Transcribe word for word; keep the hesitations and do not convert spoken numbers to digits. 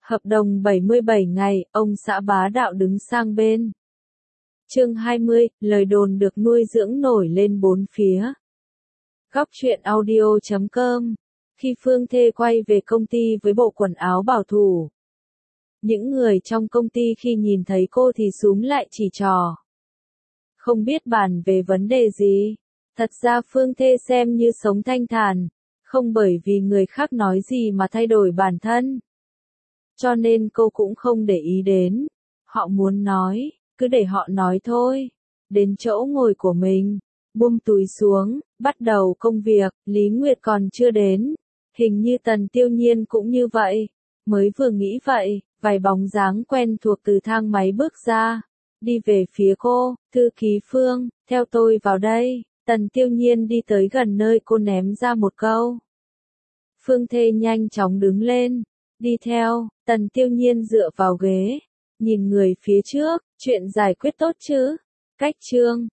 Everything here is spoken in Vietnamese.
Hợp đồng bảy mươi bảy ngày, ông xã bá đạo đứng sang bên. Chương hai mươi, lời đồn được nuôi dưỡng nổi lên bốn phía. Góc truyện audio chấm com. Khi Phương Thê quay về công ty với bộ quần áo bảo thủ, những người trong công ty khi nhìn thấy cô thì xúm lại chỉ trò. Không biết bàn về vấn đề gì. Thật ra Phương Thê xem như sống thanh thản, không bởi vì người khác nói gì mà thay đổi bản thân. Cho nên cô cũng không để ý đến. Họ muốn nói, cứ để họ nói thôi. Đến chỗ ngồi của mình, buông túi xuống, bắt đầu công việc. Lý Nguyệt còn chưa đến. Hình như Tần Tiêu Nhiên cũng như vậy. Mới vừa nghĩ vậy, vài bóng dáng quen thuộc từ thang máy bước ra. Đi về phía cô, thư ký Phương, theo tôi vào đây. Tần Tiêu Nhiên đi tới gần nơi cô ném ra một câu. Phương Thê nhanh chóng đứng lên, đi theo. Tần Tiêu Nhiên dựa vào ghế, nhìn người phía trước, chuyện giải quyết tốt chứ? Cách chương,